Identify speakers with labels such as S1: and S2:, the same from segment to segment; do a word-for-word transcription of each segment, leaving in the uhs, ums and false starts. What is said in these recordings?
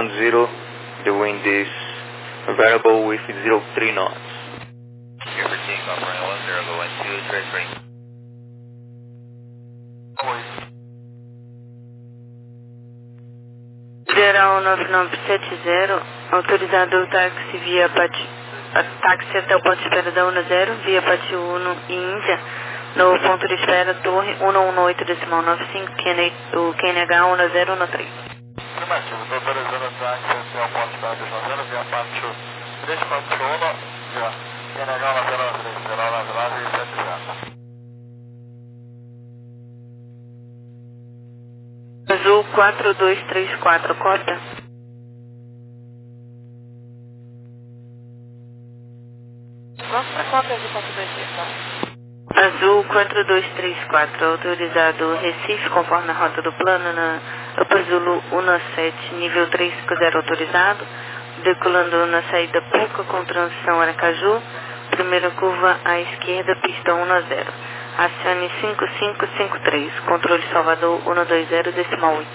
S1: one zero, the wind is variable with zero three knots.
S2: Here for takeoff, runway one zero, go one two three three.
S3: Geral nove nove sete zero, autorizado o táxi via Pati, táxi até o ponto de espera da UNA zero, via Pati uno e Índia, no ponto de espera Torre um um oito decimal nove cinco, o Q N H UNA zero um três.
S4: Afirmativo, estou autorizando o táxi até o ponto de espera da UNA zero, via Pati três quatro um, via Q N H UNA zero um três, zero nove nove sete zero.
S3: Azul quatro dois três quatro, cota.
S5: Nossa, cota de quatro dois três quatro.
S3: Azul quatro dois três quatro, autorizado Recife, conforme a rota do plano, na Upper Zulu um sete, nível trezentos e cinquenta autorizado, decolando na saída Puca com transição Aracaju, primeira curva à esquerda, pista um zero. Acione cinco cinco cinco três, controle Salvador um dois zero decimal oito.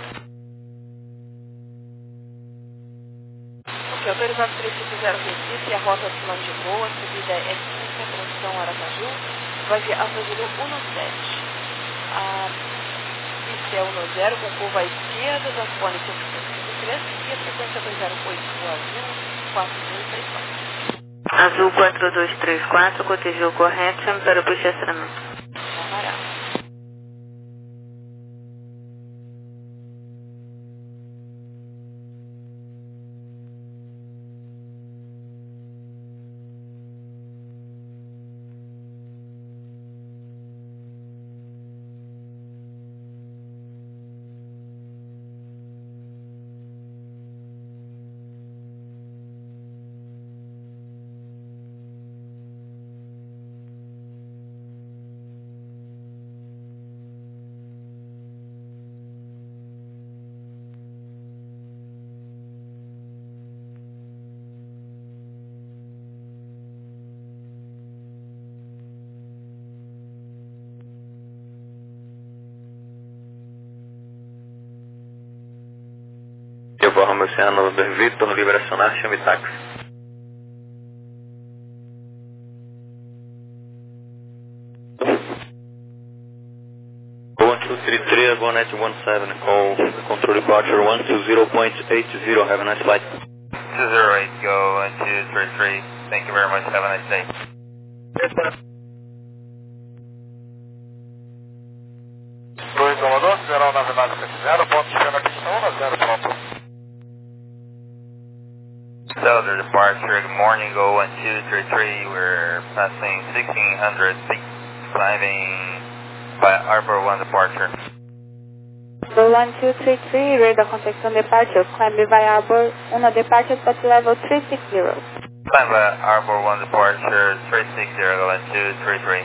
S5: Ok, autorizado três cinco zero Recife, a rota do plano de voo, a subida é cinco, transição Aracaju, vai via Alfa Zulu um sete. A pista é um zero, com curva à esquerda, transpone cinco cinco cinco três e a frequência dois zero oito, o azul quatro dois três quatro.
S3: Azul quatro dois três quatro, cotejou correto, chame para o posicionamento.
S5: Amarelo.
S1: Yokohama Oceano Vitor, liberacionar, chame táxi. one two three three, Gonet one seven, call control departure one two zero point eight zero, have a nice flight.
S2: two zero eight, go one two three three, thank you very much, have a nice day.
S4: dois Salvador, zero nove nove sete zero, ponto de espera pista um zero, pronto.
S2: So the departure, good morning, go one two three three, we're passing sixteen hundred feet, climbing by Arbor one departure.
S6: Go one two three three, radar contact on departure, climb by Arbor one departure, but level three six zero.
S2: Climb by Arbor one departure, three six zero, go one two three three.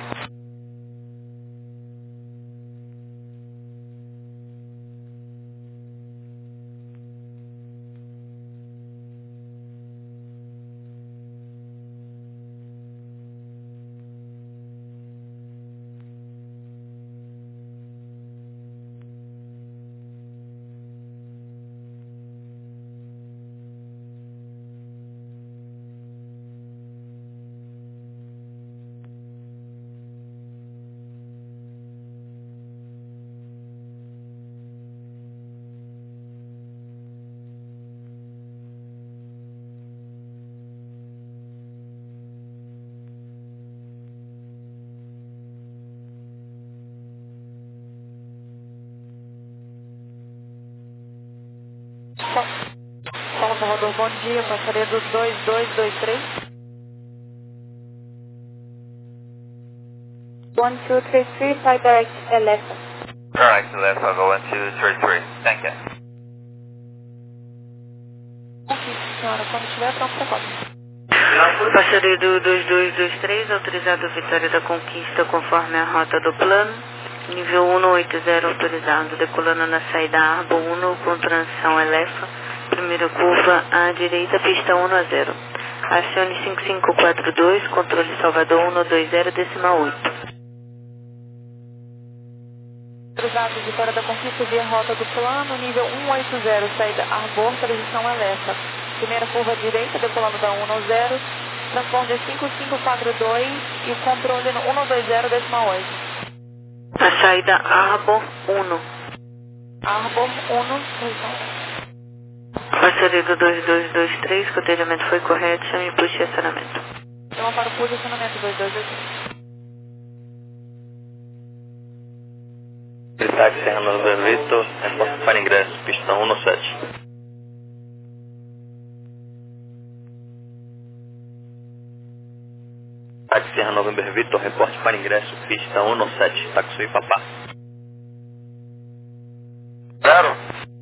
S5: Salvador, bom dia, passaria do dois dois dois três.
S6: one two three three, fly direct Elefa.
S2: Direct left, I'll go one two three three, thank you.
S5: Ok, senhora, quando estiver pronto, você pode.
S3: Passaria do dois dois dois três, autorizado Vitória da Conquista, conforme a rota do plano. Nível um oito zero autorizado, decolando na saída Arbo um com transição Elefa. Primeira curva à direita, pista um zero. Acione cinco cinco quatro dois, controle Salvador um dois zero decimal oito.
S6: autorizado de Vitória da Conquista via rota do plano, nível cento e oitenta, saída Arbor, transição Alessa. Primeira curva direita, decolando da cento e zero, transponder cinco cinco quatro dois e o controle no cento e vinte, decimal oito.
S3: A saída Arbor um.
S6: Arbor um, transição.
S3: Parceiro dois dois dois três, que o atendimento foi correto, chame e puxe estacionamento.
S6: Chama para o posicionamento dois dois dois três.
S1: Táxi Serra Nova Bervito, reporte para ingresso, pista cento e sete. Táxi Serra Nova Bervito, reporte para ingresso, pista cento e sete, Taxi Papá.
S4: Zero.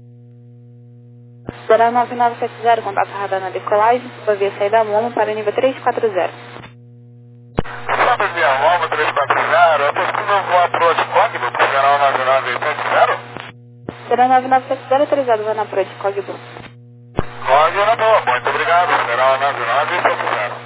S6: zero nove nove sete zero, contato radar na decolagem, suba via saída Momo para nível três quatro zero.
S4: Sobe via Momo três quatro zero, é possível voar para o Cogbo, para o canal nove nove sete zero?
S6: zero nove nove sete zero, autorizado, vai na Pro de Cogbo.
S4: Cogbo na boa, muito obrigado, canal nove nove sete zero.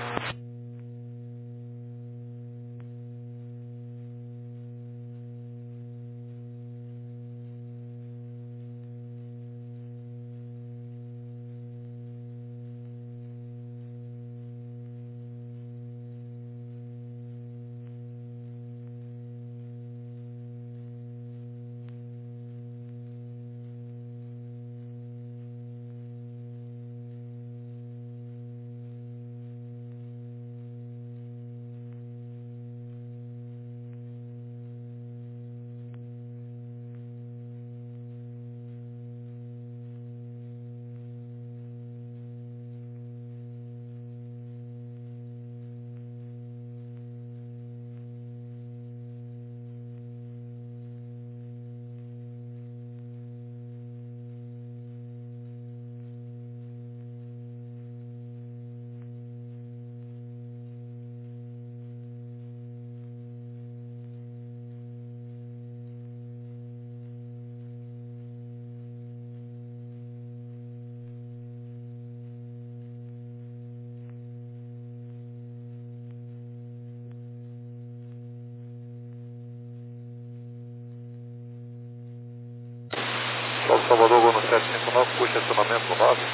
S4: Sol Salvador, Gol no sete cinco nove, puxa acionamento no nove.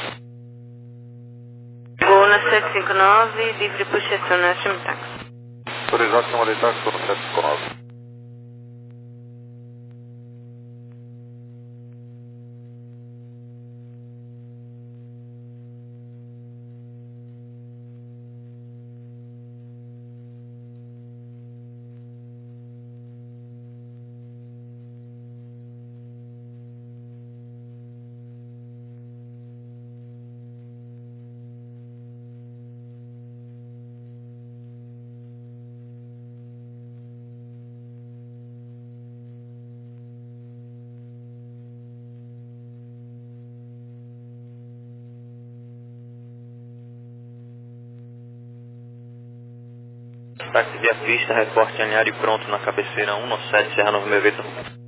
S3: Gol na sete cinco nove, livre puxa acionamento, chame táxi.
S4: Autorizado, chama de táxi, Gol no sete cinco nove.
S1: Táxi via pista, reporte alinhado e pronto na cabeceira cento e sete, Serra Nova Bervito.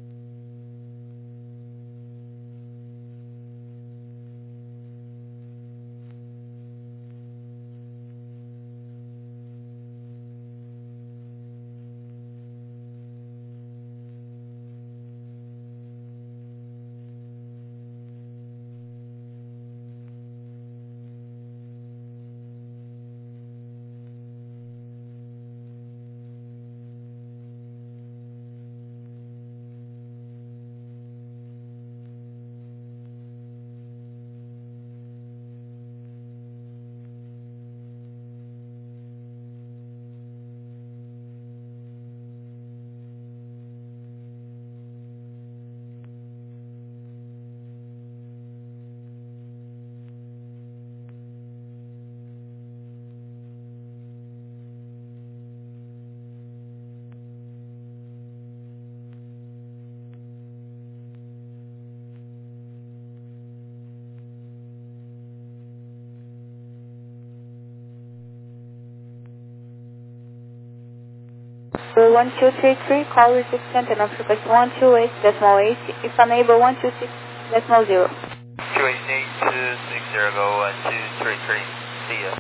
S6: one two three three, call received antenna frequency one two eight decimal eight, if unable one two six decimal zero.
S2: two eight eight two six zero, go one two three three, see ya.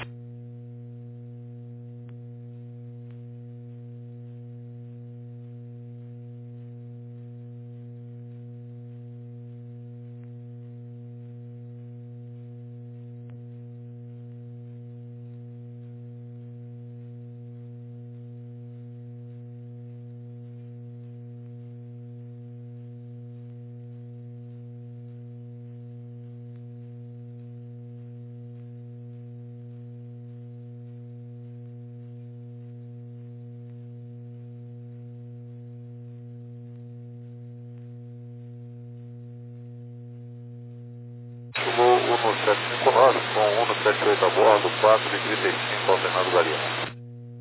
S7: um sete cinco nove com um no sete oito a bordo, quatro de trinta e cinco ao Fernando Galeano.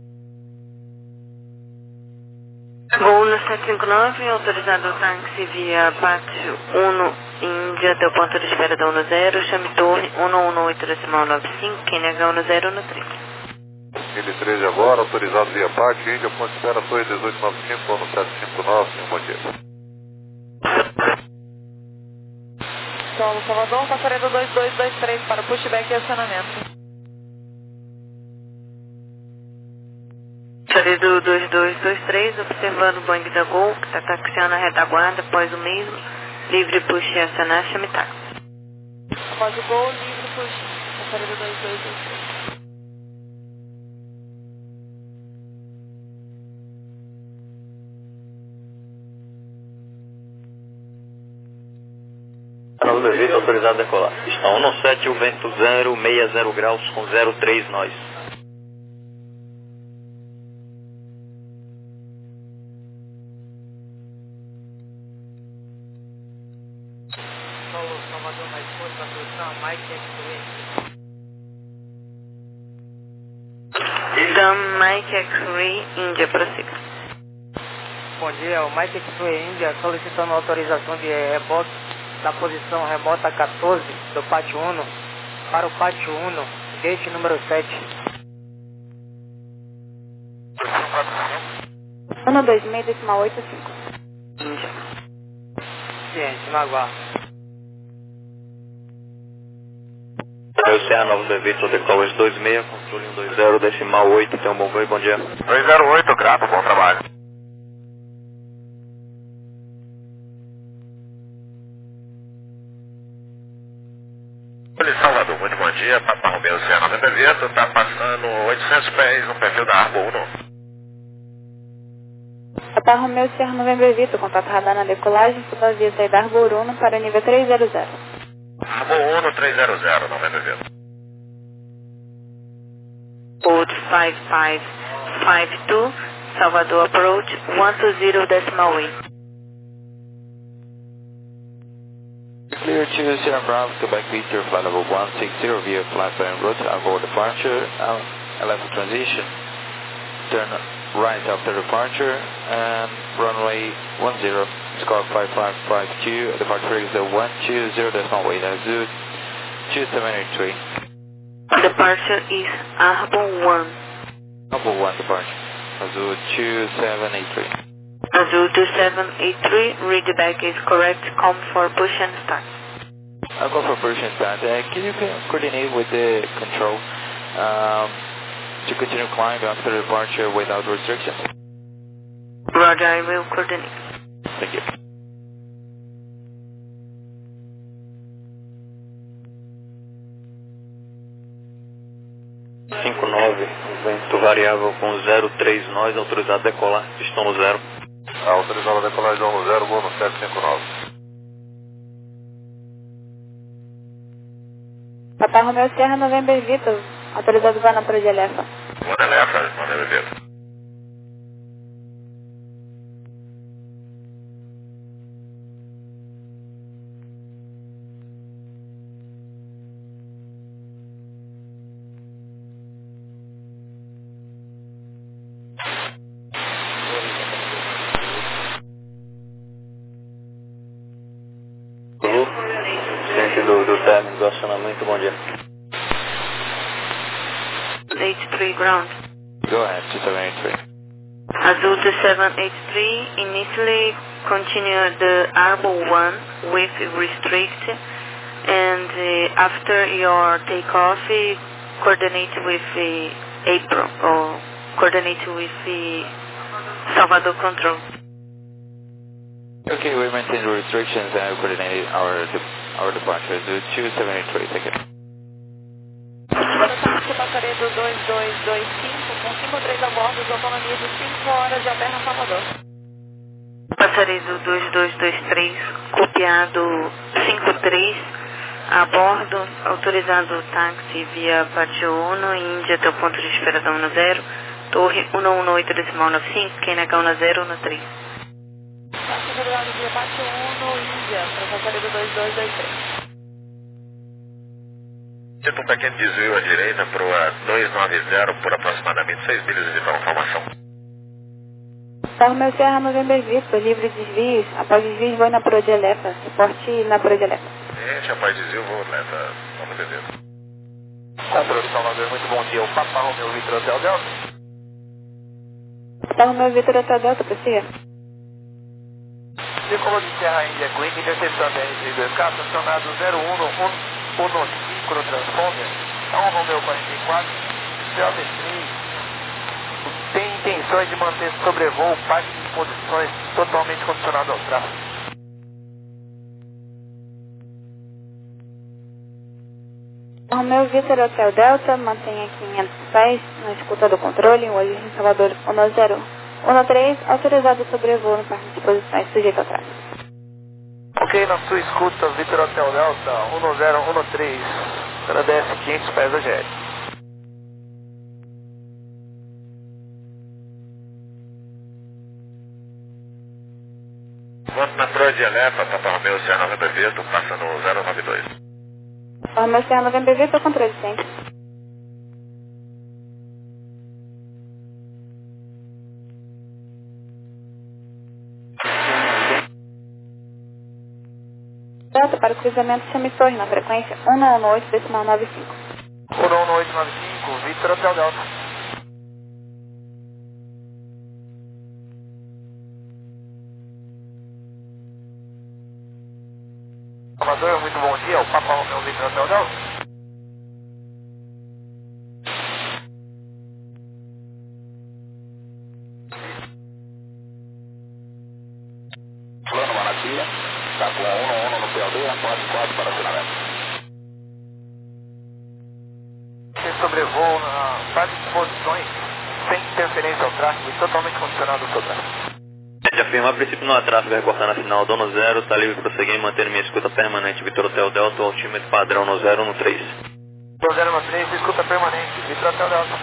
S3: Gol no sete cinco nove, autorizado o táxi via Pátio um Índia até o ponto de espera da um zero, chame torre um um oito decimal nove cinco, Q N H um zero no três.
S7: Ele treze agora, autorizado via Pátio Índia, ponto de espera torre dezoito nove cinco, no sete cinco nove, sem motivo.
S6: Solo Salvador, passarelo dois dois dois três para pushback e acionamento.
S3: Passarelo dois dois dois três, observando o Boeing da Gol, que está taxiando a retaguarda após o mesmo, livre push e acionar, chame táxi.
S6: Após o Gol, livre push, passarelo dois dois dois três.
S1: Nove Bevito, autorizado a decolar. Está um sete, o vento zero, sessenta graus com zero três nós.
S8: Solo Salvador mais força, atenção, Mike X-Ray.
S3: Da Mike X-Ray, Índia, prossiga.
S8: Bom dia, o Mike X-Ray Índia solicitando autorização de rebote da posição remota quatorze do pátio um para o pátio um, gate número sete.
S6: um dois seis decimal oito cinco.
S3: Índia.
S8: Ciente, no aguardo.
S1: O C A nove Bevito, decola dois seis, controle um dois zero, decimal oito, tem um bom voo, bom dia.
S7: dois zero oito, grato, bom trabalho.
S9: Salvador, muito bom dia, Papa Romeu C A nove Bevito, está passando oitocentos pés no perfil da Arbor um.
S6: Papa Romeu C A nove Bevito, contato radar na decolagem, toda via saída Arbor um para nível trezentos.
S9: Arbor um trezentos, nove Bevito.
S3: Code five five five two, Salvador approach one two zero decimal eight.
S10: Clear to Sierra Bravo, Quebec Victor, flight level one six zero via flight plan route, aboard departure, uh, level transition, turn right after departure, and runway one zero, score five five five two, departure is the one two zero decimal eight, Azul two seven eight three.
S3: Departure is Arbor one.
S10: Arbor one departure, Azul two seven eight three.
S3: Azul two seven eight three, read back is correct, come for push and start.
S10: I'll go for push and start. Uh, can you coordinate with the control um, to continue climbing after departure without restrictions?
S3: Roger, I will coordinate.
S10: Thank you.
S1: cinco nove, vento variável com zero três nós, autorizado a decolar, pistão no zero.
S7: Autorizado a decolar de um zero, voo no sete cinco nove.
S6: Papa Romeu Sierra November Vitor, autorizado vá na Pro de Elefa.
S9: Manda Elefa, manda Bevito.
S1: Do, do término do acionamento, bom dia.
S3: eight three ground.
S10: Go ahead, two seven eight three.
S3: Azul two seven eight three, initially continue the Arbor one with restrict, and uh, after your takeoff, uh, coordinate with uh, April, or coordinate with uh, Salvador Control.
S10: Okay, we maintain the restrictions and coordinate our de our departure. two seven eight three, thank you.
S6: Passaria do dois dois dois cinco, com cinco três a bordo, autonomia de cinco horas de Aberra Salvador.
S3: Passaria do dois dois dois três, copiado cinco três, a bordo, autorizado o táxi via Pátio um, Índia até o ponto de espera da um zero, torre um um oito decimal nove cinco, Q N H um zero no três.
S6: Táxi autorizado via Pátio um, Índia, para passaria do dois dois dois três.
S9: Tenta um pequeno desvio à direita para o dois nove zero por aproximadamente seis milhas e vital formação.
S6: Romeo Serra November Victor, livre desvios. Após desvios, vou na Prodilepa. Reporte na Prodilepa.
S9: Gente, após desvio, vou leva nove zero.
S4: Controle Salvador, muito bom dia. O Papa Romeo Victor Hotel Delta.
S6: Papa Romeo Victor Hotel Delta, prossiga.
S4: Círculo de Serra Índia Queen, interceptando R trinta e dois K, estacionado zero um um um cinco no transponder, é um Romeo quarenta e quatro, Delta três, tem intenções de manter sobrevoo, parte de posições totalmente condicionado ao tráfego.
S6: Romeo Victor Hotel Delta, mantenha quinhentos pés na escuta do controle, hoje em Salvador um zero um três, autorizado sobrevoo no parque de posições sujeito ao tráfego.
S4: Ok, na sua escuta, Victor Hotel Delta, um zero um três, agradece quinhentos pés da G L.
S9: Vamos na Prodilepa, Papa Romeo Serra November Victor, passa no zero nove dois.
S6: Romeo Serra November Victor, controle sempre. Delta para o cruzamento chame torre na frequência um um oito decimal nove cinco.
S4: um um oito nove cinco, Victor Hotel Delta. Salvador, muito bom dia. O Papa Romeo Victor Hotel Delta.
S9: Plano Maravilha, está com um um no P L D, após quatro para acionamento.
S4: Tem sobrevoo na parte de posições, sem interferência ao tráfego e totalmente condicionado ao seu tráfego.
S1: De afirmar, a princípio não há tráfego, reportar na final, dono zero, está livre para prosseguir e manter minha escuta permanente, Victor Hotel Delta, altímetro padrão no zero um três.
S4: um zero um três, escuta permanente, Victor Hotel Delta.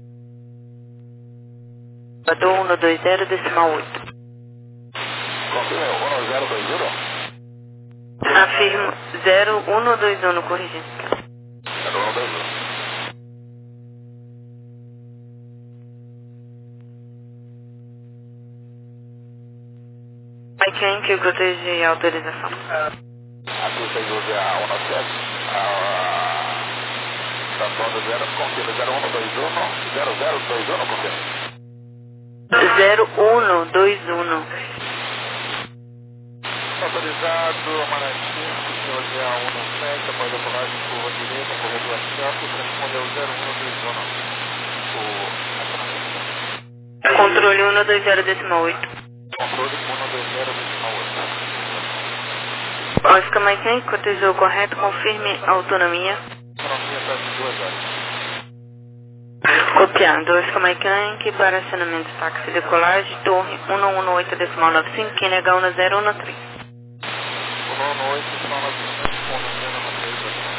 S3: Badou um dois zero decimal oito.
S9: Confirma, um zero dois zero.
S3: Afirmo zero um dois um, corrigindo.
S9: zero um dois zero.
S3: Aí quem que eu protege a autorização?
S9: Aqui vocês usam a um sete, a Santos zero, confirma zero um dois um, zero zero dois um, confirma.
S3: zero um dois um.
S4: Autorizado, Maratinho, senhor G A um sete, após a colagem curva direita, corredor campo, respondeu zero um dois um. O
S3: Controle um dois zero decimal oito.
S4: controle um dois zero decimal oito.
S3: Oscar Mike, cotizou correto, confirme a autonomia.
S4: Autonomia para as duas horas.
S3: Copiando, Oscar Mike, para acionamento táxi decolagem, torre um um oito decimal nove cinco, Q N H um zero um três.
S4: um um oito decimal nove cinco, um zero um três.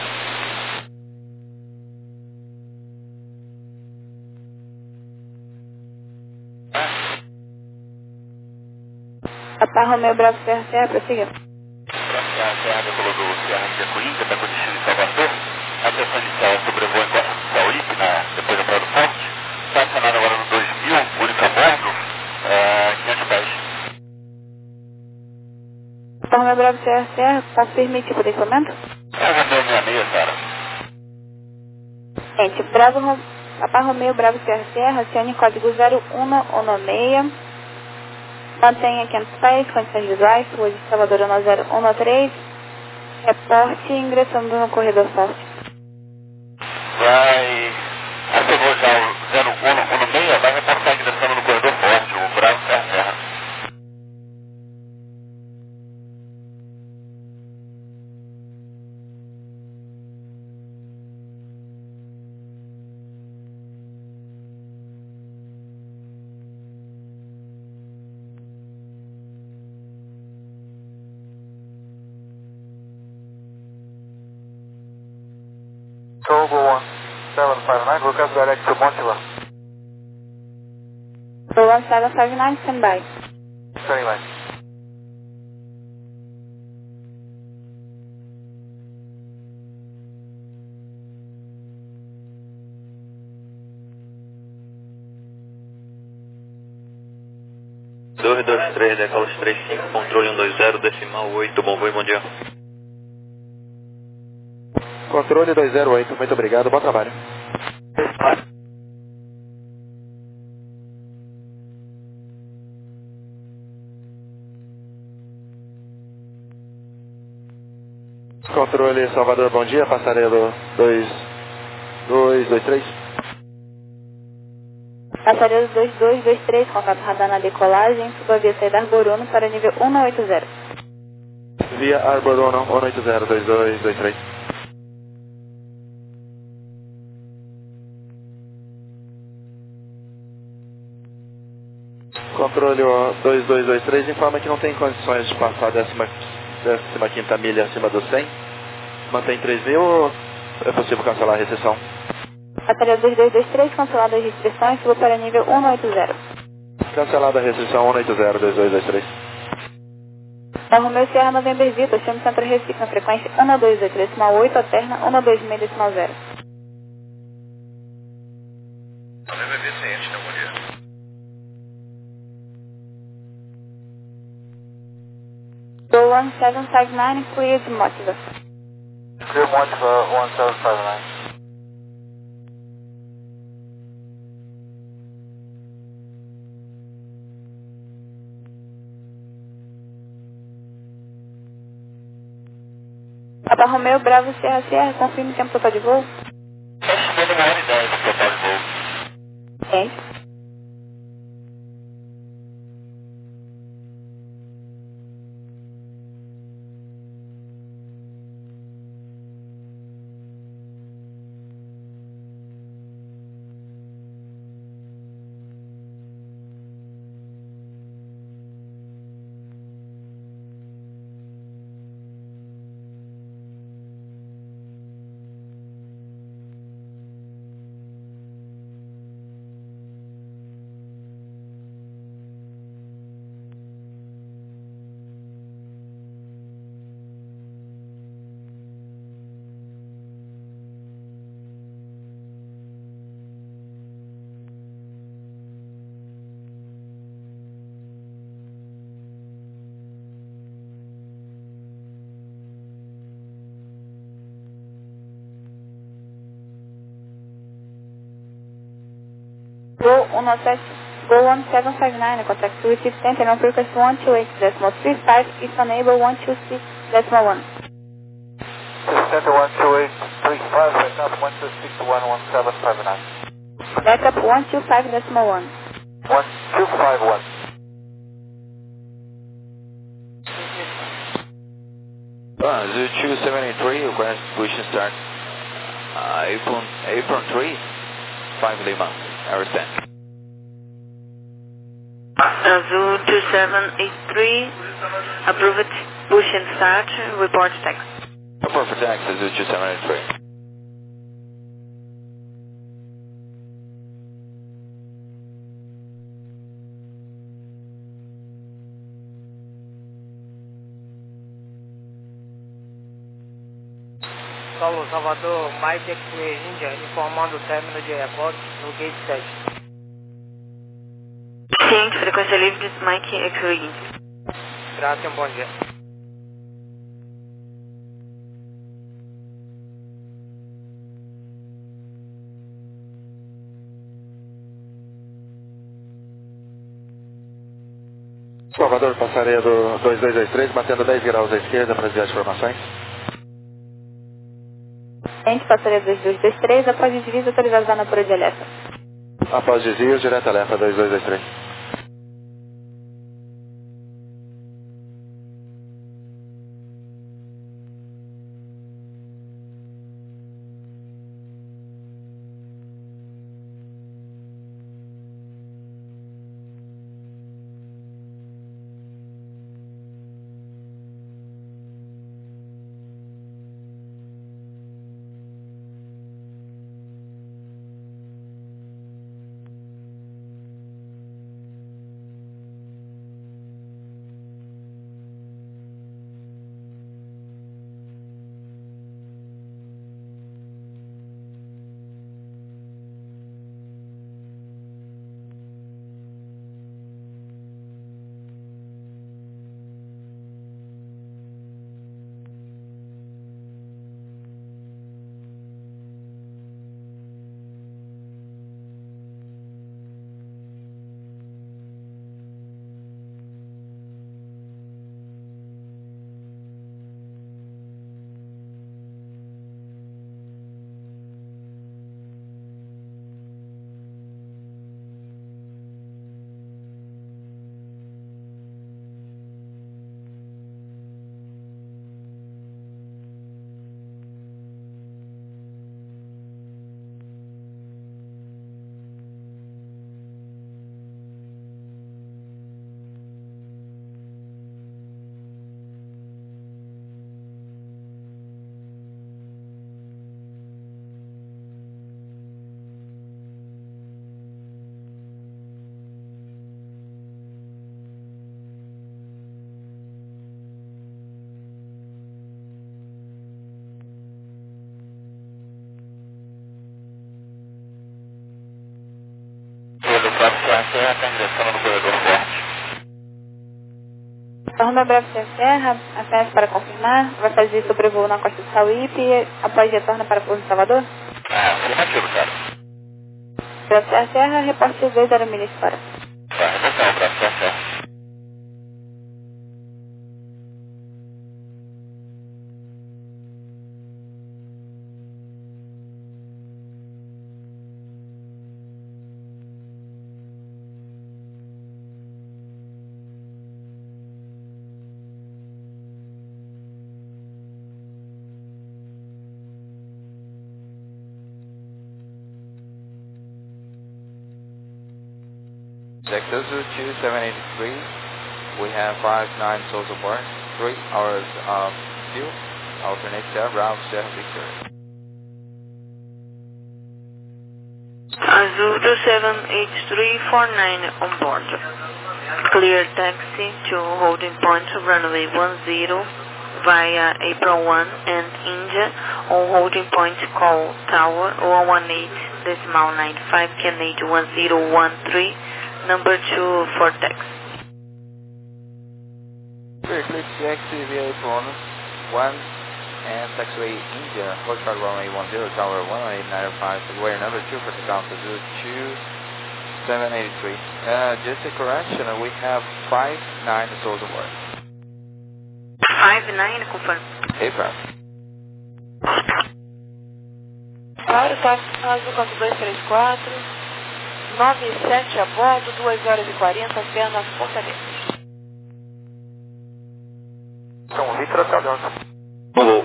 S6: Papa Romeo Bravo Serra Serra, prossiga.
S9: Bravo Serra Serra, decolou do Serra Índia Coringa, para o destino de Salvador. Atenção inicial, sobrevoo em Costa Saúde, na, depois da Praia do Forte. Está acionado agora no dois mil, único a bordo, uh, quinhentos pés.
S6: Papa Romeo Bravo Serra Serra, confirme tipo de equipamento.
S9: É o Romeo sessenta e seis, Sara.
S6: Gente, Bravo, Rom- Papa Romeo Bravo Serra Serra, acione código zero um um seis. Mantenha quinhentos pés, condições visuais, rua de Salvador um zero um três. Reporte ingressando no corredor forte.
S9: Vai, acionou já o zero um um seis, vai reportar ingressando no corredor forte, o Bravo Serra Serra.
S4: Togo one seven five nine, request direct to Montilla.
S6: one seven five nine, stand by.
S4: Standing by.
S1: dois dois três, decola três cinco, controle um dois zero, decimal oito, bom voo e bom dia.
S11: Controle dois zero oito, muito obrigado, bom trabalho. Controle Salvador, bom dia, passarelo dois dois dois três.
S6: Passarelo dois dois dois três, contato radar na decolagem, suba via saída Arboruno para nível um não oito zero.
S11: Via Arboruno um não oito zero, dois dois dois três. Controle dois dois dois três informa que não tem condições de passar a décima, décima quinta milha acima do cem. Mantém três mil ou é possível cancelar a recessão?
S6: Passarelo dois dois dois três, cancelada as restrições, suba para nível um não oito zero.
S11: Cancelada a restrição um não oito zero, dois dois dois três.
S6: Da Romeo Sierra November Vitor, chame Centro Recife na frequência um não dois dois três decimal oito, alterna um não dois seis decimal zero.
S7: November Vicente, bom dia.
S6: Go one seven five nine, clear de Motiva.
S2: Clear Motiva one seven five nine.
S6: Papa Romeo Bravo Sierra Sierra, confirme o tempo total de voo.
S9: Estimando uma hora e dez do total de voo.
S6: Sim. Go one sete, Go one seven five nine, contact to receive center on frequency one two eight decimal three five, is unable one two six decimal one.
S2: Center one two eight three five, backup one two six one one seven five nine.
S6: Backup one two five decimal one.
S2: one two five one.
S10: Uh, zero two seven eight three, request push and start. Uh, April, April three, five Lima, understand.
S3: Azul two seven eight three, approved, push and start, report text.
S10: Report for text, zero two seven eight three.
S8: Solo Salvador, Mike X-Ray India, informando o término de rebote no gate sete.
S3: Ciente, frequência livre, Mike X-Ray.
S8: Graças, um bom dia.
S11: Salvador, passaria do dois dois dois três, batendo dez graus à esquerda para desviar as informações.
S6: Ciente, passaria dois dois dois três, após o desvio autorizado na Pura de Alerta.
S11: Após desvio, direto alerta dois dois dois três.
S9: Bravo Serra está ingressando no corredor forte.
S6: Torna Bravo Serra, apenas para confirmar, vai fazer sobrevoo na costa de Sauípe e após retorna para Pouso de Salvador?
S9: Ah, afirmativo, cara.
S6: Bravo Serra, reporte dois zero milhas fora.
S9: Tá, retornar o Bravo Serra.
S10: Sector Zoo two seven eight three, we have five nine souls aboard, three hours of fuel, alternate Sierra Bravo Sierra Victor.
S3: Azul two seven eight three four nine on board. Clear taxi to holding point runway one zero via April one and India on holding point call tower one one eight decimal nine five Canadian one zero one three. Number two for taxi.
S10: Clear, clear taxi via April one and taxiway India, hold chart runway one zero, tower one eight nine five, wire number two for the Delta Zoo two seven eight three. Uh, just a correction, we have five nine souls aboard.
S3: five nine, confirm.
S10: April.
S5: Claro, tá, Azul quatro dois três quatro. nove sete a bordo, duas horas e quarenta, apenas ponta dentro.
S4: São Vitor até o Delta.
S1: Alô.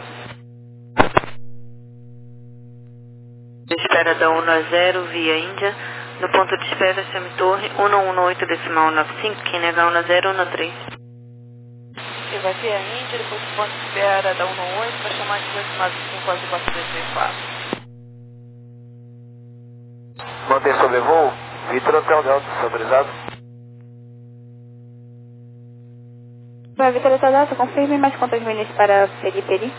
S3: Espera da um zero via Índia. No ponto de espera, chame torre um um oito decimal nove cinco, que nega um zero um três.
S5: E vai via Índia, depois do ponto de espera da um um oito, vai chamar de dezoito nove cinco, Azul quatro dois três quatro.
S4: Mantém sobrevoo, Vitor Hotel Delta, autorizado.
S6: Vai, Vitor Hotel Delta, confirme mais quantas milhas para Periperi.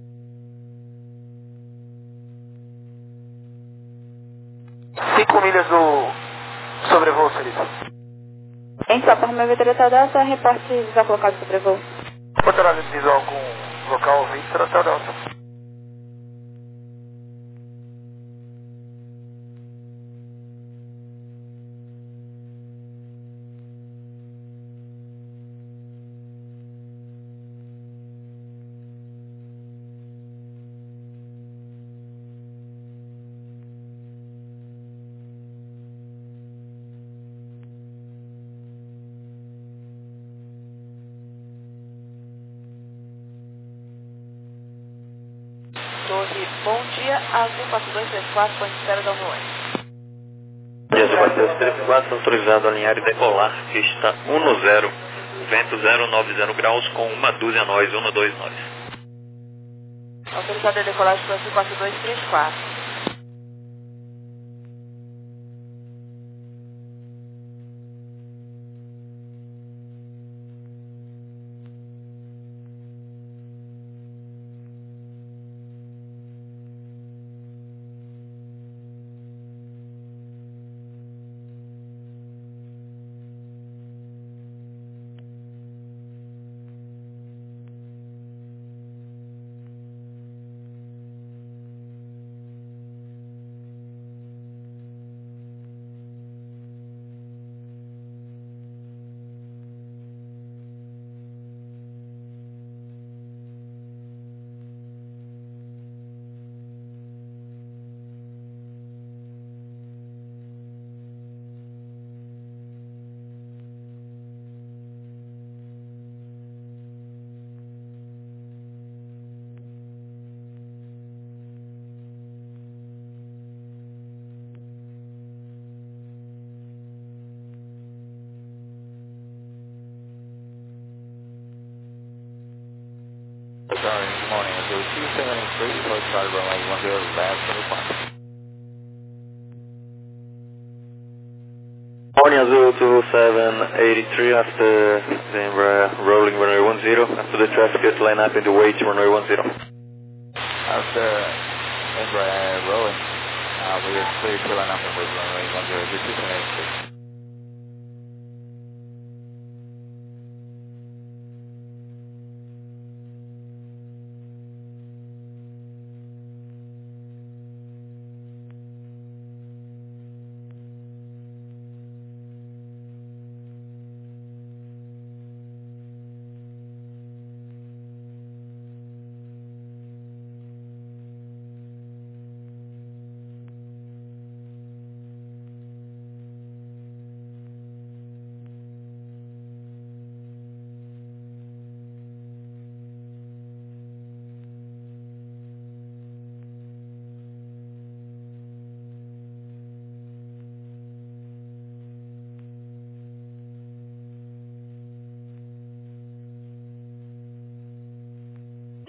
S4: Cinco milhas do sobrevoo, senhorita.
S6: Em sua forma, Vitor Hotel Delta, reporte visual colocado de sobrevoo.
S4: Controle visual com local Vitor Hotel Delta.
S5: Torre, bom dia, Azul quatro dois três quatro, ponto de espera da um oito.
S1: Dia quatro dois três quatro, autorizado a alinhar e decolar, pista um zero, vento zero nove zero graus com uma dúzia nós, um dois nós.
S5: Autorizado a decolagem para Azul quatro dois três quatro.
S10: Sorry, good morning, Azul two seven eight three, hold chart runway one zero, left for the park.
S1: Morning Azul two seven eight three, after the Embraer rolling runway one zero, after the traffic gets line up into wait runway one zero.
S10: After Embraer rolling, uh, we are clear to line up and wait runway one zero, two seven eight three.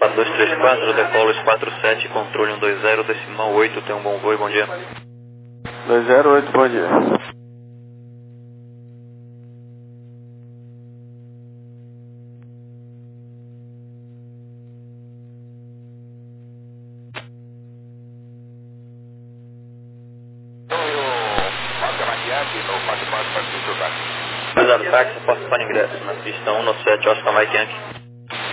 S1: quatro dois três quatro, decolo quatro sete, controle um dois zero, decimal oito, tem um bom voo e bom dia.
S11: dois zero oito, bom dia.
S1: Cuidado, táxi, posso para ingresso na pista um nove sete, Oscar Mike Yankee.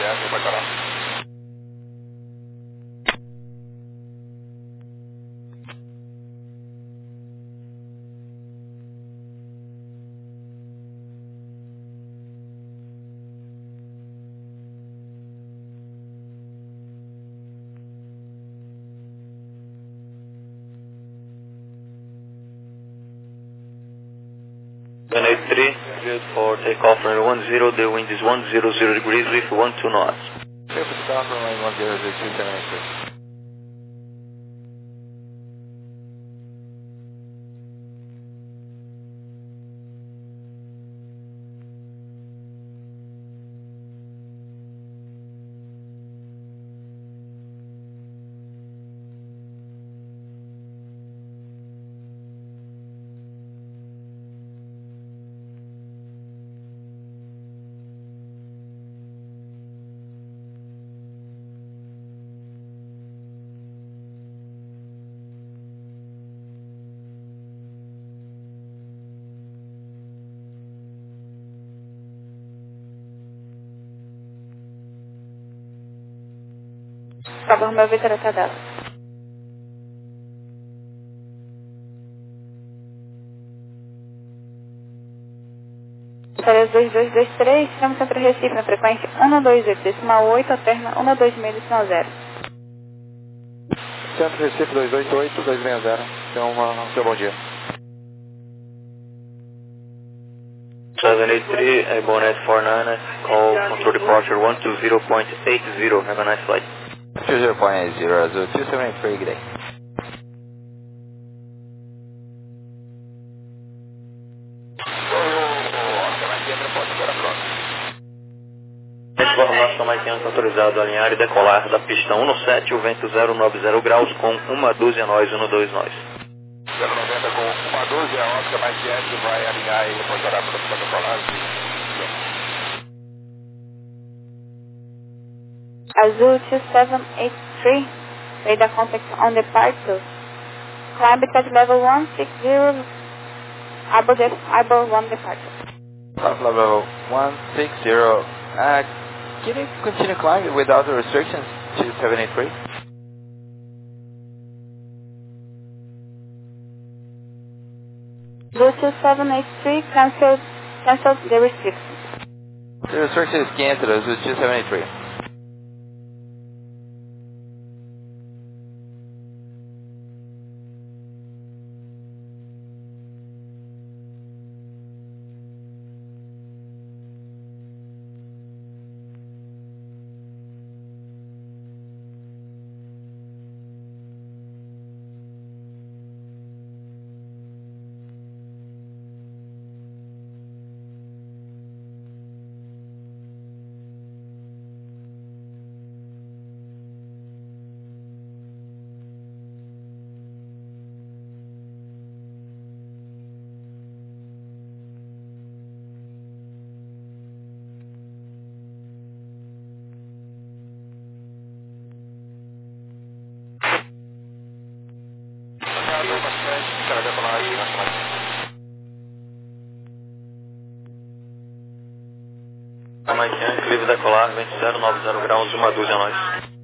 S1: seven eight three, good for takeoff runway one zero, the wind is one zero zero degrees with one two knots.
S10: Surface down runway one zero zero two seven eight three.
S6: Acabou meu Vitor Atadela. Vitória dois dois dois três, estamos sempre Recife na frequência um dois oito decimal oito, alterna um dois seis decimal zero.
S11: Centro Recife dois dois oito, dois seis zero, tem uma, seu bom dia.
S1: seven eight three, Bonnet four nine, call control departure one two zero point eight zero, have a nice flight.
S10: two zero point eight zero, Azul two seven eight three, good day.
S1: Informação Mike Yankee autorizado a alinhar e decolar da pista um nove sete, o vento zero nove zero graus com uma dúzia nós, um dois nós.
S4: zero noventa com uma dúzia, a Oscar Mike Yankee vai alinhar e reportará para o pista decolar.
S6: Azul two seven eight three, radar contact on departure. Climb at level one six zero, Arbor, de Arbor one departure.
S10: Climb level one six zero, uh, can you continue climbing without the restrictions to seven eight three?
S6: Azul two seven eight three, cancel, cancel the restrictions.
S10: The restriction is cancelled, Azul two seven eight three.
S1: Mike Yankee, livre decolar, vento zero nove zero graus, uma dúzia nós.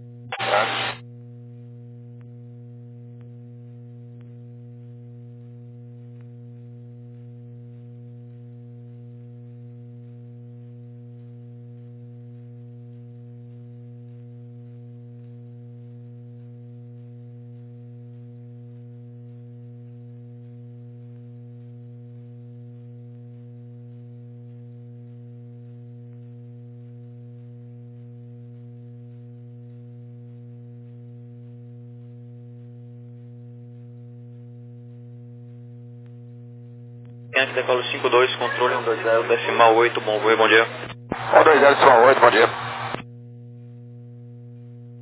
S1: Yankee, decolo cinco dois, controle um dois zero, decimal oito, bom voo e bom dia.
S4: um dois zero decimal oito, bom dia.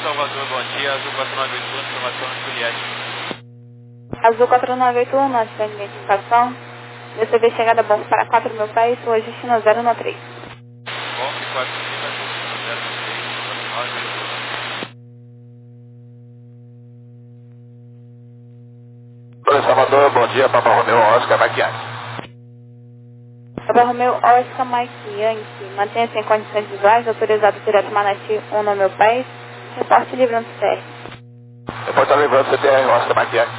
S10: Salvador, bom dia, Azul quatro nove oito um, informação de Juliette.
S6: Azul quatro nove oito um, nossa identificação. D C B chegada bom para quatro mil pés, hoje destino zero no três.
S10: Golf quatro Lima, destino zero no três, nove oito um.
S12: Oi, Salvador, bom dia, Papa Romeu, Oscar Maquiante.
S6: Papa Romeu, Oscar Mike Yankee, mantenha-se em condições visuais, autorizado direto Manati um no meu país, reporte livrando C R.
S12: Reporte livrando C T R, Oscar Mike Yankee.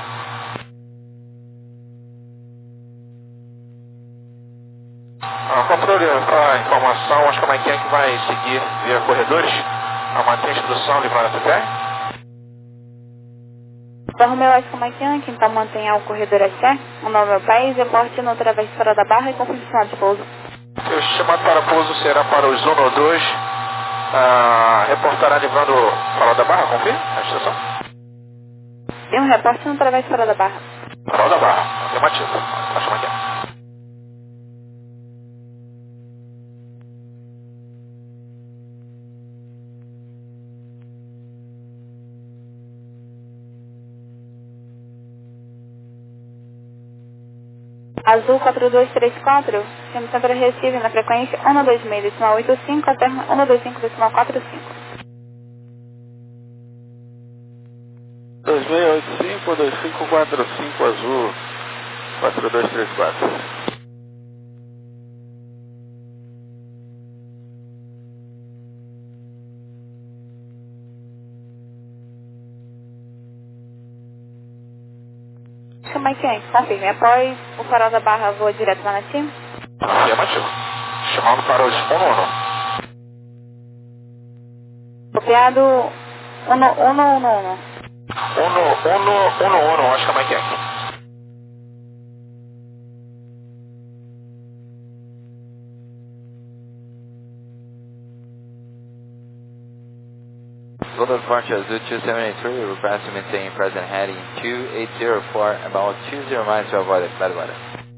S12: Ah, controle, a informação, Oscar Mike Yankee vai seguir via corredores, a manter a instrução livrando a C T R.
S6: Papa Romeu, Oscar Mike Yankee, então mantenha o corredor S R, um no meu país, reporte no através fora da barra e confirmação de pouso.
S12: O chamado para pouso será para os um ou dois. Ah, reportará livrando fora da barra, confirma a estação?
S6: Tem um reporte no através fora da barra.
S12: Fora da barra, afirmativo. Acho que é.
S6: Azul quatro dois três quatro, temos sempre Recife na frequência um dois seis decimal oito cinco, até um dois cinco decimal quatro cinco.
S11: dois seis oito cinco, dois cinco quatro cinco, Azul quatro dois três quatro.
S6: Como é que é? Confirme. Após o farol da barra, voa direto para Manati?
S12: Afirmativo. Chamando para os um no um.
S6: Copiado um no um no um no um.
S12: Um no um no um no um, acho que é mais que é.
S10: Golden Departure Azul two seven eight three, request to maintain present heading two eight zero four, about two zero miles to avoid bad weather.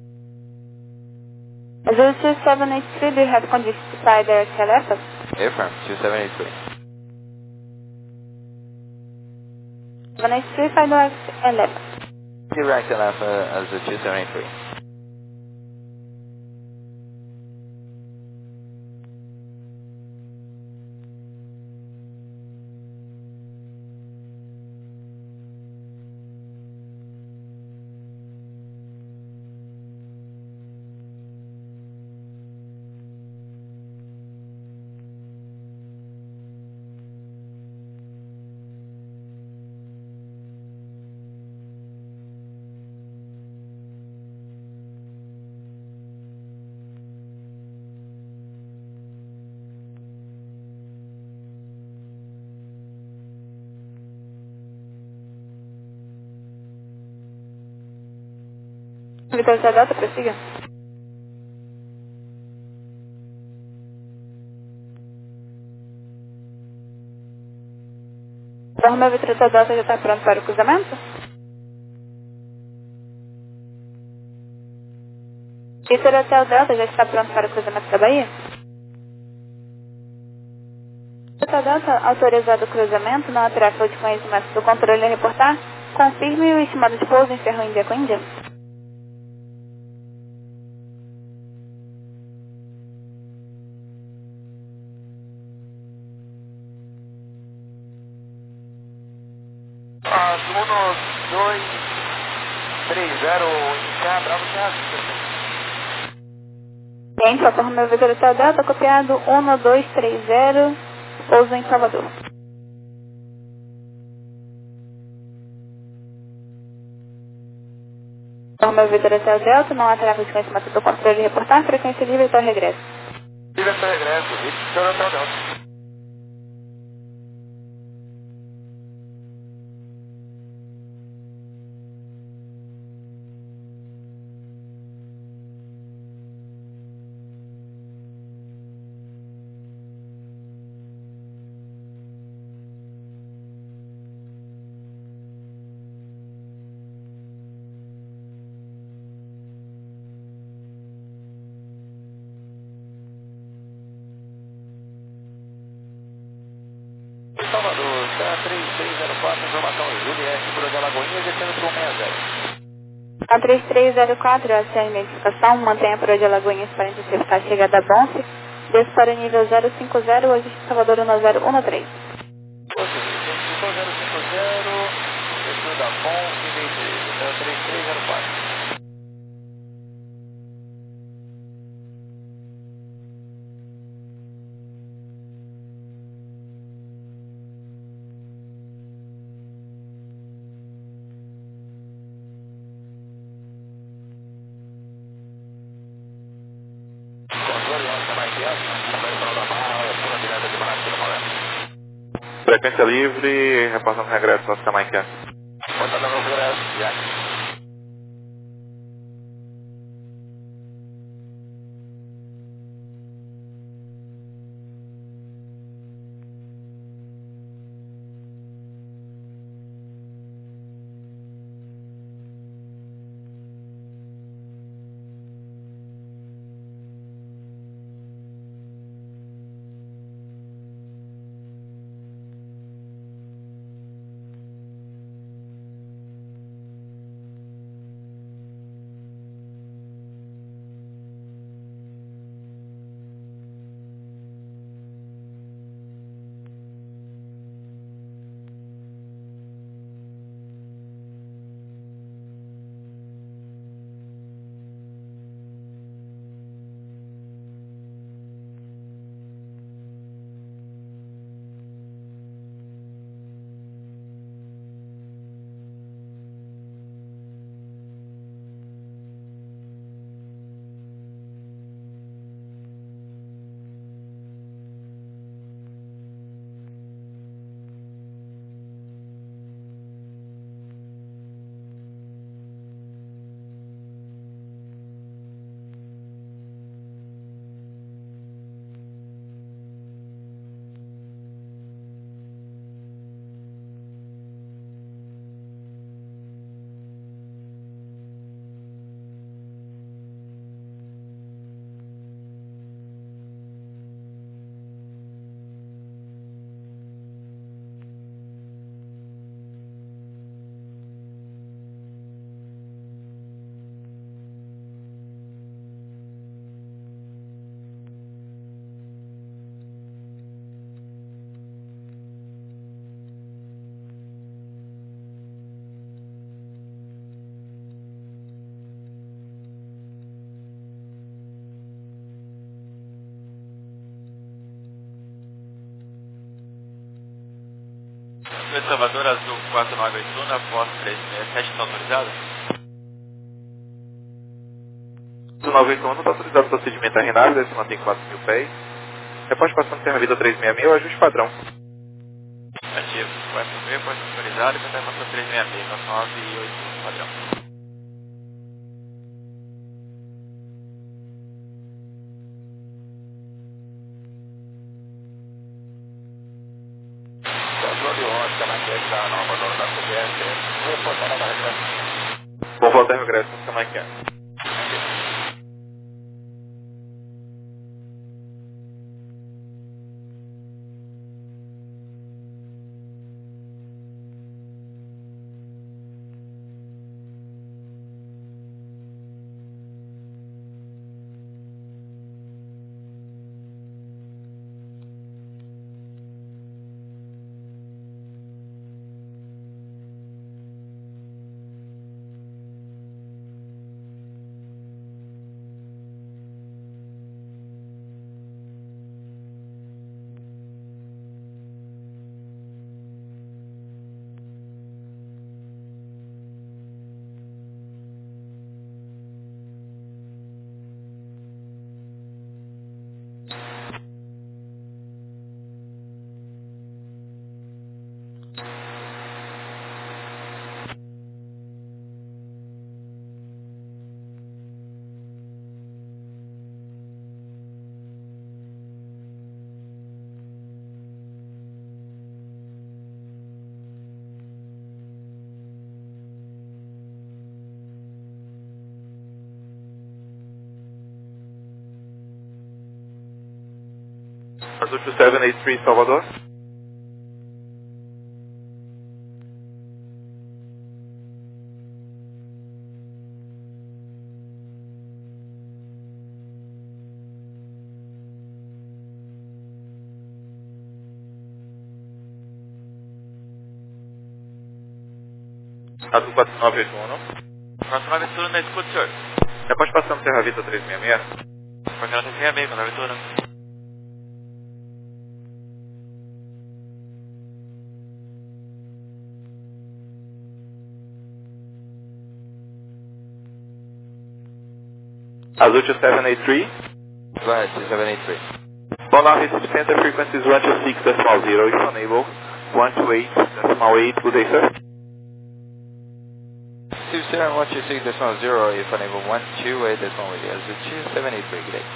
S6: Azul two seven eight three, do you have conditions to fly direct left?
S10: Affirm, two seven eight three.
S6: seven eight three, fly direct left.
S10: Direct left uh, Azul two seven eight three.
S6: Vitor Delta, prossiga. O Romeu Vitor Delta já está pronto para o cruzamento? Vitor Hotel Delta já está pronto para o cruzamento da Bahia? Vitor Delta, autorizado o cruzamento, não há tráfego de conhecimento do controle a reportar. Confirme o estimado de pouso em Ferro Índia com Índia.
S4: um dois três zero, iniciar, Bravo Serra.
S6: Bem, Papa Romeu Vitor Hotel Delta, copiado um dois três zero, pouso em Salvador. Papa Romeu Vitor Hotel Delta, não há tráfego de conhecimento do controle de reportar, frequência livre para regresso.
S4: Livre para regresso, Vitor Hotel Delta. três três zero quatro, informação Juliette, por de Alagoinhas, descendo para cento e sessenta.
S6: A três três zero quatro, essa é a identificação, mantenha por de Alagoinhas para interceptar a chegada a Bonce, desce para o nível zero cinco zero, hoje Salvador um zero um três.
S4: Ok, identificou zero cinco zero, descendo da Bonce, veio três três zero quatro.
S12: Frequência livre, repassando regresso ao Jamaica.
S4: Botando no regresso, já.
S10: Salvador Azul quatro nove oito um, na Foz três seis sete, está autorizado?
S12: quatro nove oito um não está autorizado o procedimento a Renado, deve se mantém quatro mil pés. Reposte passando terra vida três seis seis, ajuste padrão.
S10: Ativo, quatro mil, pode autorizado, contato passando três seis seis, nove oito um, padrão.
S12: Bom, volta e regresso, como é que é? Azul two seven eight three, Salvador.
S11: Azul quatro nove oito um.
S9: quatro nove oito um, na escuta, senhor.
S11: Já pode passar no Terra Vita três seis seis.
S9: Pode passar no três seis seis, quatro nove oito um.
S11: Azul two seven eight three.
S10: Go ahead, two seven eight three.
S11: Bola Recife Center, frequencies one two six decimal zero, if unable. one two eight decimal eight, good day, sir.
S10: two seven one two six decimal zero, if unable, one two eight decimal eight, Azul two seven eight three, good day.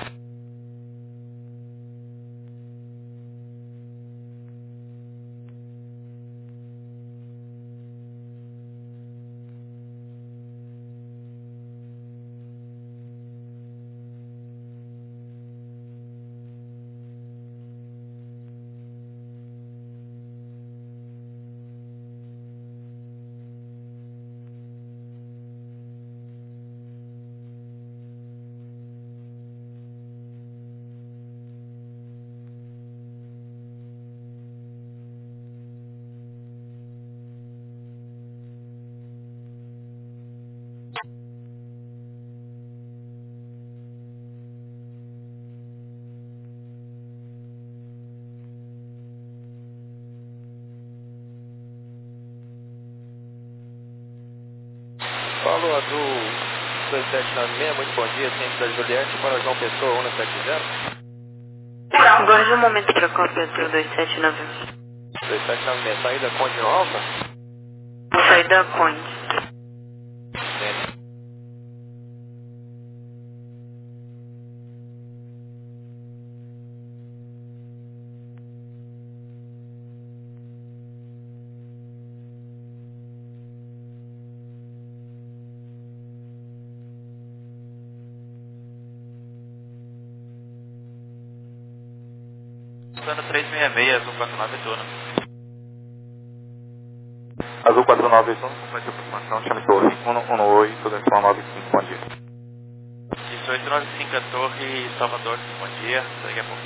S11: Paulo Azul dois sete nove seis, muito bom dia, centro da Juliette para João Pessoa um sete zero.
S3: Guarde um momento para cópia do dois sete nove seis.
S11: dois sete nove seis, saída Conde no Alfa?
S3: Saída Conde.
S11: Sim.
S9: Passando três seis seis, Azul quatro nove oito um.
S11: Azul quatro nove oito um, complete aproximação, chame Torre um um oito, decimal nove cinco, bom dia.
S9: Isso, oito nove cinco, a Torre Salvador, bom dia, daqui a pouco.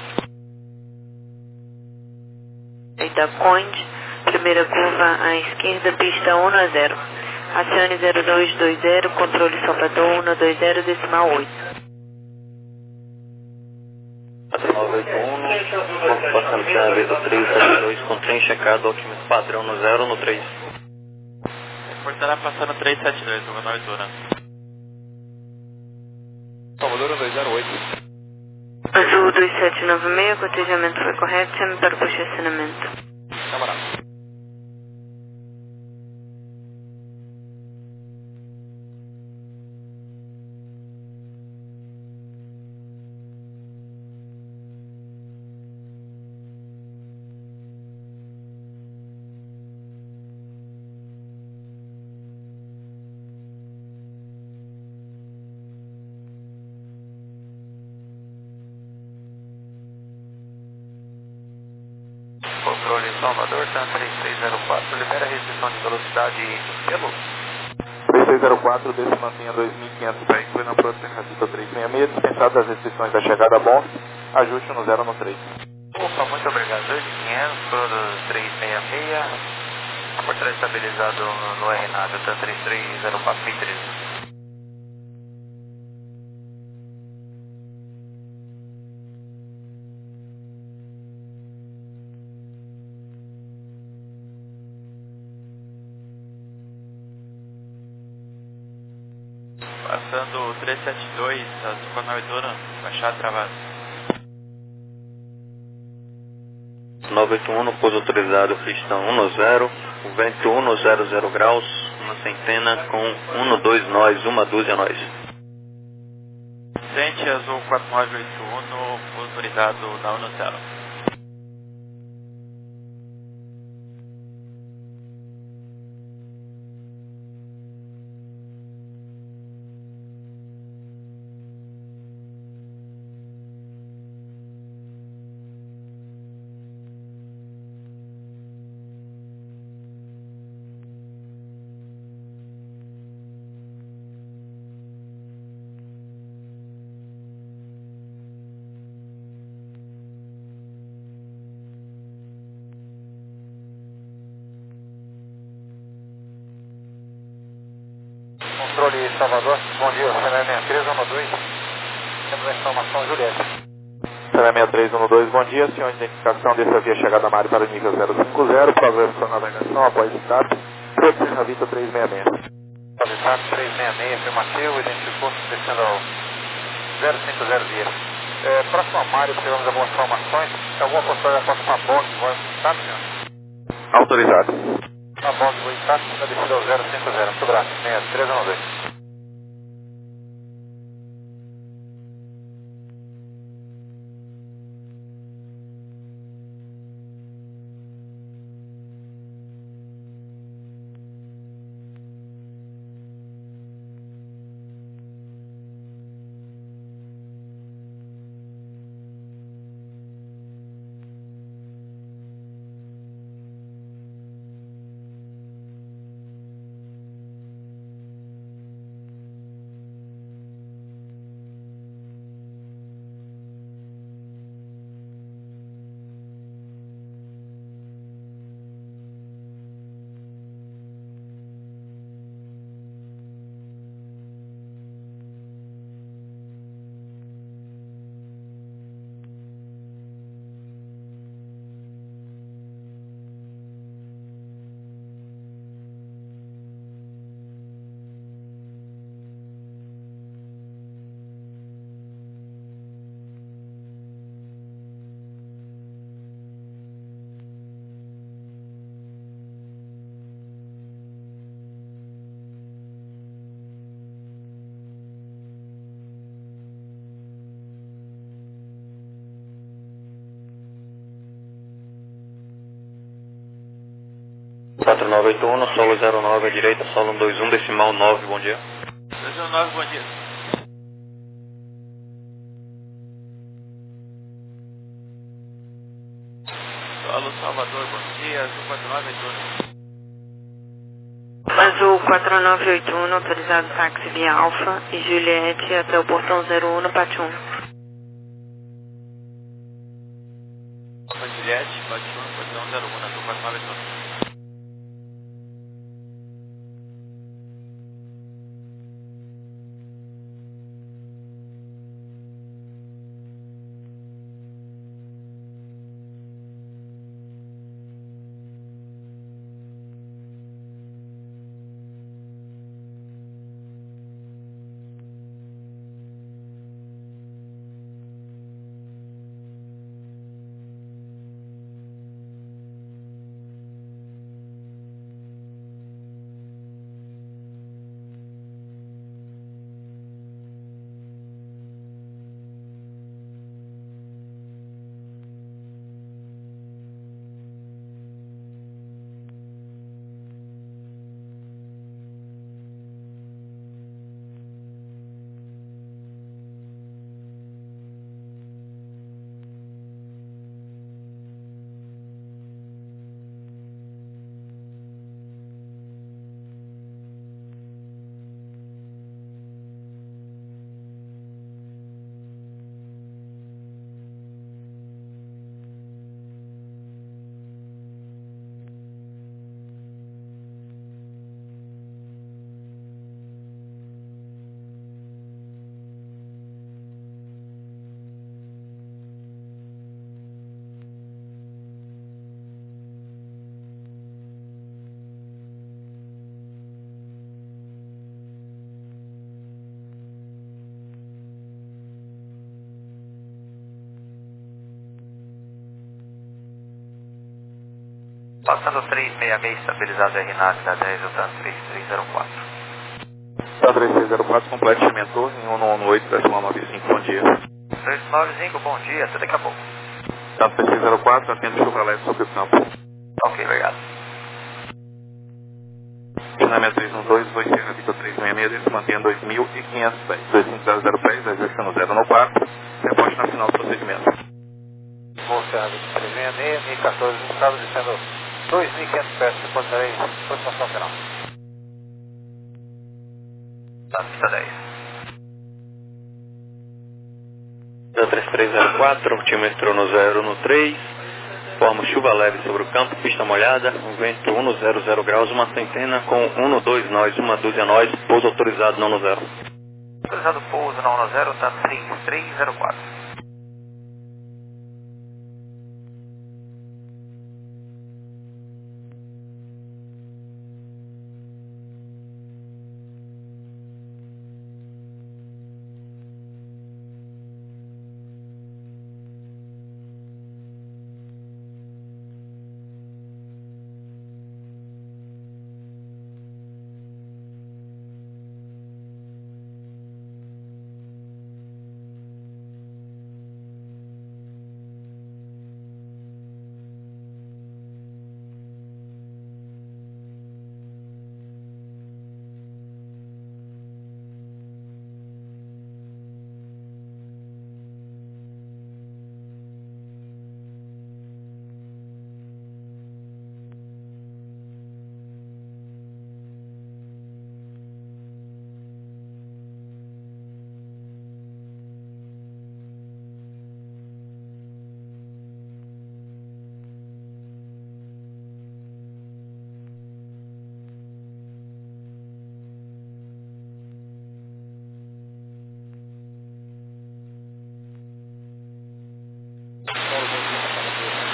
S3: Saída Conde, primeira curva à esquerda, pista um a zero. Acione zero dois dois zero, controle Salvador um dois zero, decimal oito.
S1: quatro nove oito um, passando pela Vita três sete dois, com trem checado, altímetro padrão no zero no três.
S9: Reportará passando três sete dois, nove oito um.
S11: Salvador um dois zero oito.
S3: Azul dois sete nove seis, cotejamento foi correto, chame para o posicionamento.
S11: Camarada.
S2: Controle Salvador, TAM três seis zero quatro, libera a restrição de velocidade pelo
S11: três seis zero quatro, desce mantenha dois mil e quinhentos pés, foi na próxima Racita três seis seis, dispensado das restrições da chegada a bom, ajuste no zero no três.
S2: Opa, muito obrigado, dois mil e quinhentos, Prodo três seis seis, a portaria estabilizado no R N A V, TAM três três zero quatro, P treze.
S9: Passando três sete dois, Azul quatro nove oito um, baixado travado.
S1: nove oito um, pouso autorizado, pista um zero, o vento um zero zero graus, uma centena com um dois nós, uma dúzia nós.
S9: Sente Azul quatro nove oito um, pouso autorizado na um zero.
S12: Metrópole Salvador, bom dia, C N E três um dois, temos a informação Juliette.
S13: C N E três um dois, bom dia, senhor, identificação desse via chegada Mário para o nível zero cinco zero, programa sua navegação após start, produção na Vita três seis seis.
S12: Start três seis seis, afirmativo, identificou descendo ao zero cinco zero via. É, próximo a Mário, tivemos algumas informações, alguma possibilidade da próxima Bog, voz start, senhor?
S13: Autorizado.
S12: A Bog, voz start, está descendo ao zero cinco zero, muito grato, C N E três um dois.
S1: quatro nove oito um, solo zero nove à direita, solo um dois um, decimal nove, bom dia.
S14: dois um nove, bom dia. Solo Salvador, bom dia, azul quatro nove oito um.
S3: Azul quatro nove oito um, autorizado táxi via Alfa e Juliette até o portão zero um no Pátio um.
S14: Juliette, Pátio um, portão zero um, azul quatro nove oito um.
S2: Passando três seis seis, estabilizado R N A S da dez, voltando três três zero quatro.
S13: Tá, três seis zero quatro, completo, mentor, em um um oito, decimal nove cinco, bom dia.
S2: três nove cinco, bom dia, até daqui a pouco.
S13: Tá, três seis zero quatro, atento chuva leve sobre o campo.
S2: Ok, obrigado.
S13: Dinâmia três um dois, vai ser na Vita três seis seis, mantém dois mil e quinhentos pés, dois cinco zero zero pés, exercendo zero no quarto, reposte na final do procedimento.
S12: Vou ser a Vita três seis seis, mil e quatorze, estado descendo dois mil e quinhentos pés, reportarei posição final.
S2: Tá, Vita dez.
S1: três três zero quatro, altímetro no zero no três, informa chuva leve sobre o campo, pista molhada, o vento um zero zero graus, uma centena com um dois nós, uma dúzia nós, pouso autorizado não no zero.
S12: Autorizado pouso não no zero, tá três três zero quatro.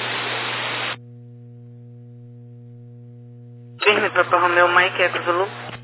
S3: Firme, Papa Romeu, Mike, Eco Zulu.